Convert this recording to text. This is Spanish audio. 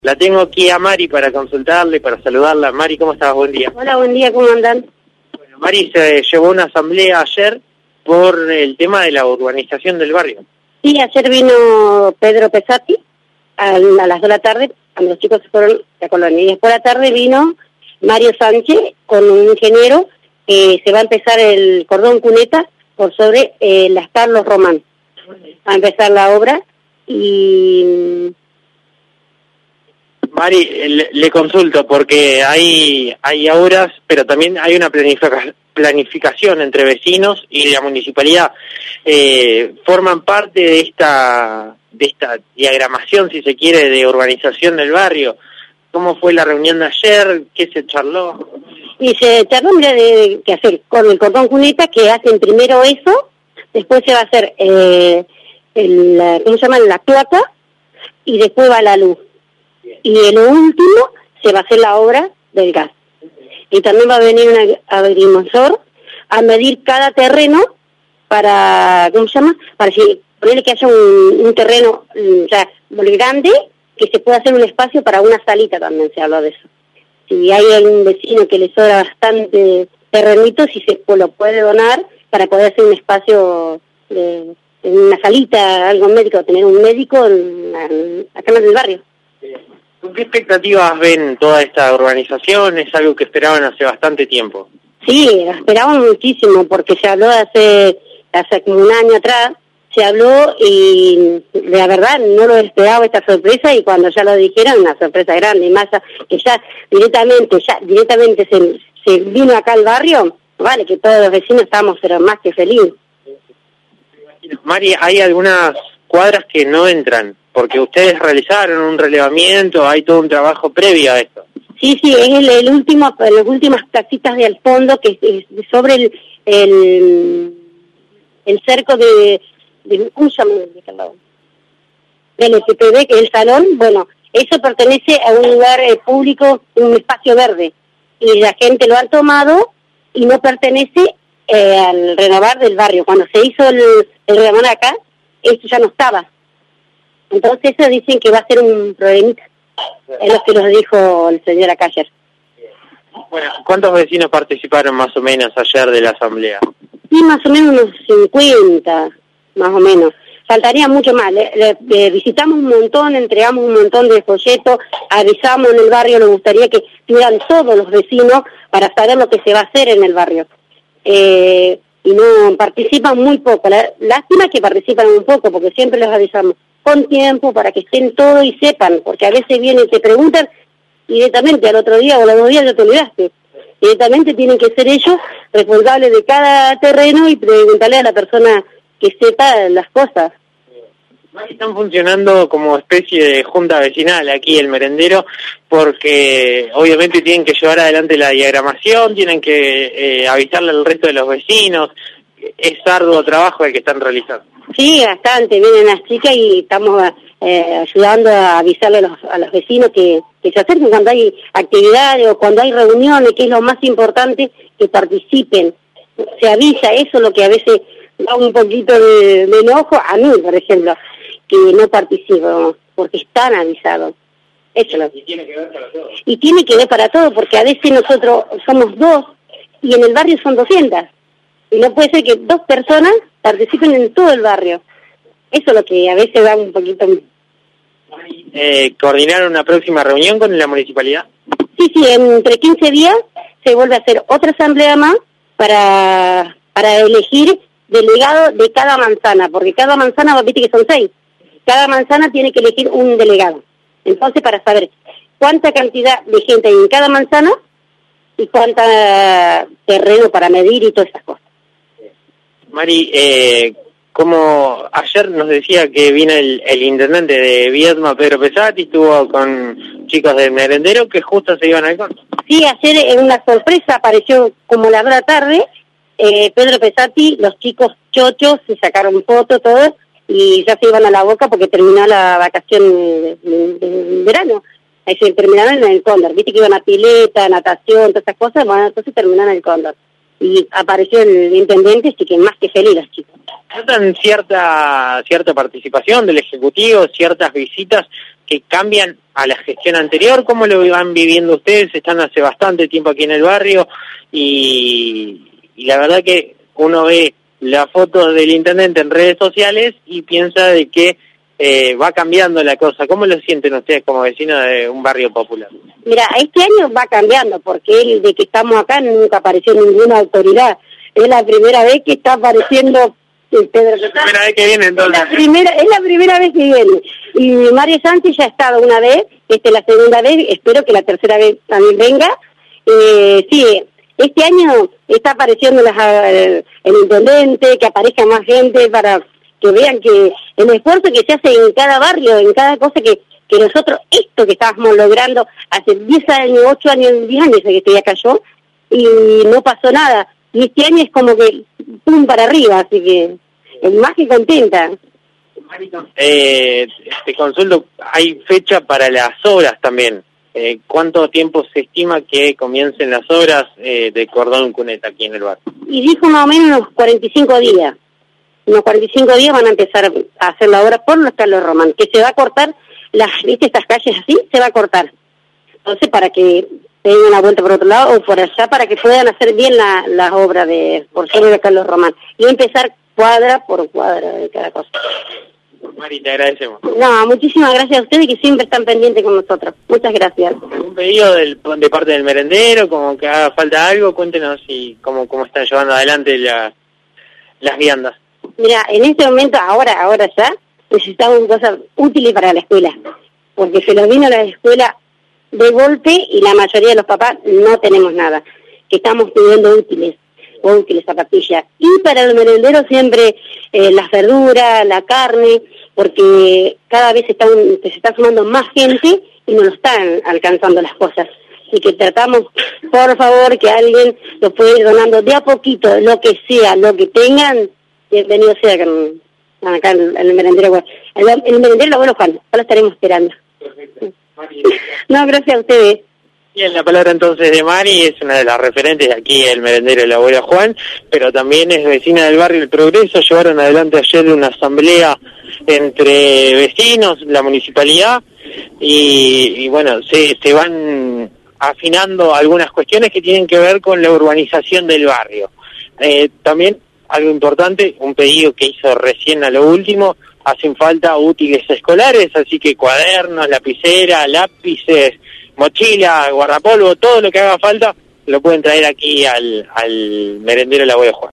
La tengo aquí a Mari para consultarle, para saludarla. Mari, ¿cómo estás? Buen día. Hola, buen día, ¿cómo andan? Bueno, Mari se llevó una asamblea ayer por el tema de la urbanización del barrio. Sí, ayer vino Pedro Pesati a las 2 de la tarde, cuando los chicos se fueron a la colonia. Y después de la tarde vino Mario Sánchez con un ingeniero que se va a empezar el cordón cuneta por sobre las Carlos Román. Va a empezar la obra y... Mari, le consulto porque hay obras, pero también hay una planificación entre vecinos y la municipalidad. Forman parte de esta diagramación, si se quiere, de urbanización del barrio. ¿Cómo fue la reunión de ayer? ¿Qué se charló? Y se charló, mira, de qué hacer con el cordón cuneta, que hacen primero eso, después se va a hacer ¿cómo se llama? La cloaca, y después va la luz. Y en lo último se va a hacer la obra del gas. Y también va a venir un agrimensor a medir cada terreno para, ¿cómo se llama? Para ponerle que haya un terreno ya muy grande, que se pueda hacer un espacio para una salita también, se habló de eso. Si hay algún vecino que le sobra bastante terrenito, si se lo puede donar para poder hacer un espacio en una salita, algo médico, tener un médico acá en el barrio. ¿Con qué expectativas ven toda esta urbanización? Es algo que esperaban hace bastante tiempo. Sí, esperaban muchísimo, porque se habló hace como un año atrás, se habló y la verdad no lo esperaba esta sorpresa, y cuando ya lo dijeron, una sorpresa grande, y más que ya directamente se vino acá al barrio, vale, que todos los vecinos estábamos pero más que felices. Mari, hay algunas cuadras que no entran, porque ustedes realizaron un relevamiento, hay todo un trabajo previo a esto. Sí, es las últimas casitas de al fondo, que es sobre el cerco de ¿cómo se llama? Del SPB, que es el salón. Bueno, eso pertenece a un lugar público, un espacio verde, y la gente lo ha tomado y no pertenece al renovar del barrio. Cuando se hizo el renovar acá, esto ya no estaba. Entonces eso dicen que va a ser un problemita. Es lo que nos dijo el señor acá ayer. Bueno, ¿cuántos vecinos participaron más o menos ayer de la asamblea? Sí, más o menos unos 50, más o menos. Faltaría mucho más. Visitamos un montón, entregamos un montón de folletos, avisamos en el barrio, nos gustaría que estuvieran todos los vecinos para saber lo que se va a hacer en el barrio. Y no participan muy poco. Lástima que participan un poco, porque siempre los avisamos con tiempo para que estén todos y sepan, porque a veces vienen y te preguntan directamente al otro día o a los 2 días ya te olvidaste. Directamente tienen que ser ellos responsables de cada terreno y preguntarle a la persona que sepa las cosas. Están funcionando como especie de junta vecinal aquí el merendero, porque obviamente tienen que llevar adelante la diagramación, tienen que avisarle al resto de los vecinos. Es arduo trabajo el que están realizando. Sí, bastante, vienen las chicas y estamos ayudando a avisarle a los vecinos que se acerquen cuando hay actividades o cuando hay reuniones, que es lo más importante, que participen. Se avisa, eso es lo que a veces da un poquito de enojo a mí, por ejemplo, que no participo, porque están avisados. Eso y tiene que ver para todos. Y tiene que ver para todos, porque a veces nosotros somos 2 y en el barrio son 200. Y no puede ser que 2 personas participen en todo el barrio. Eso es lo que a veces da un poquito... ¿Coordinaron una próxima reunión con la municipalidad? Sí, entre 15 días se vuelve a hacer otra asamblea más para elegir delegado de cada manzana, porque cada manzana, viste que son 6. Cada manzana tiene que elegir un delegado. Entonces, para saber cuánta cantidad de gente hay en cada manzana y cuánta terreno para medir y todas esas cosas. Mari, como ayer nos decía que vino el intendente de Viedma, Pedro Pesati, estuvo con chicos del merendero que justo se iban al corto. Sí, ayer en una sorpresa apareció como la hora tarde, Pedro Pesati, los chicos chochos se sacaron fotos todos y ya se iban a la boca porque terminó la vacación de verano. Ahí se terminaron en el Cóndor, viste que iban a pileta, natación, todas esas cosas. Bueno, entonces terminaron en el Cóndor. Y apareció el intendente, así que más que feliz los chicos. ¿Notan cierta participación del Ejecutivo, ciertas visitas que cambian a la gestión anterior. ¿Cómo lo van viviendo ustedes? Están hace bastante tiempo aquí en el barrio y la verdad que uno ve la foto del intendente en redes sociales y piensa de que va cambiando la cosa. ¿Cómo lo sienten ustedes como vecinos de un barrio popular? Mira, este año va cambiando, porque él, de que estamos acá, nunca apareció ninguna autoridad. Es la primera vez que está apareciendo Pedro. ¿La primera vez que viene entonces? Es la primera vez que viene. Y Mario Sánchez ya ha estado una vez, esta es la segunda vez, espero que la tercera vez también venga. Sí, este año está apareciendo el intendente, que aparezca más gente para que vean que el esfuerzo que se hace en cada barrio, en cada cosa que nosotros, esto que estábamos logrando hace 10 años, 8 años, 10 años que estoy acá yo, y no pasó nada. Y este año es como que pum para arriba, así que más que contenta. Te consulto, hay fecha para las obras también. ¿Cuánto tiempo se estima que comiencen las obras de cordón cuneta aquí en el barrio? Y dijo más o menos unos 45 días. Unos 45 días van a empezar a hacer la obra por los Carlos Román, que se va a cortar, ¿viste estas calles así? Se va a cortar. Entonces, para que den una vuelta por otro lado o por allá, para que puedan hacer bien las obras por sobre de Carlos Román. Y empezar cuadra por cuadra de cada cosa. Mari, te agradecemos. No, muchísimas gracias a ustedes que siempre están pendientes con nosotros. Muchas gracias. ¿Un pedido de parte del merendero, como que haga falta algo? Cuéntenos cómo están llevando adelante las viandas. Mira, en este momento, ahora ya, necesitamos cosas útiles para la escuela, porque se nos vino la escuela de golpe y la mayoría de los papás no tenemos nada, que estamos pidiendo útiles zapatillas. Y para el merendero siempre las verduras, la carne, porque cada vez se está sumando más gente y no lo están alcanzando las cosas. Así que tratamos, por favor, que alguien lo pueda ir donando de a poquito, lo que sea, lo que tengan. Bienvenido sea acá en el merendero. El merendero Abuelo Juan, ahora estaremos esperando. Perfecto. No, gracias a ustedes. Bien, la palabra entonces de Mari, es una de las referentes aquí el merendero del Abuelo Juan, pero también es vecina del barrio El Progreso. Llevaron adelante ayer una asamblea entre vecinos, la municipalidad, y bueno, se van afinando algunas cuestiones que tienen que ver con la urbanización del barrio. También algo importante, un pedido que hizo recién a lo último, hacen falta útiles escolares, así que cuadernos, lapicera, lápices, mochila, guardapolvo, todo lo que haga falta, lo pueden traer aquí al merendero del Abuelo Juan.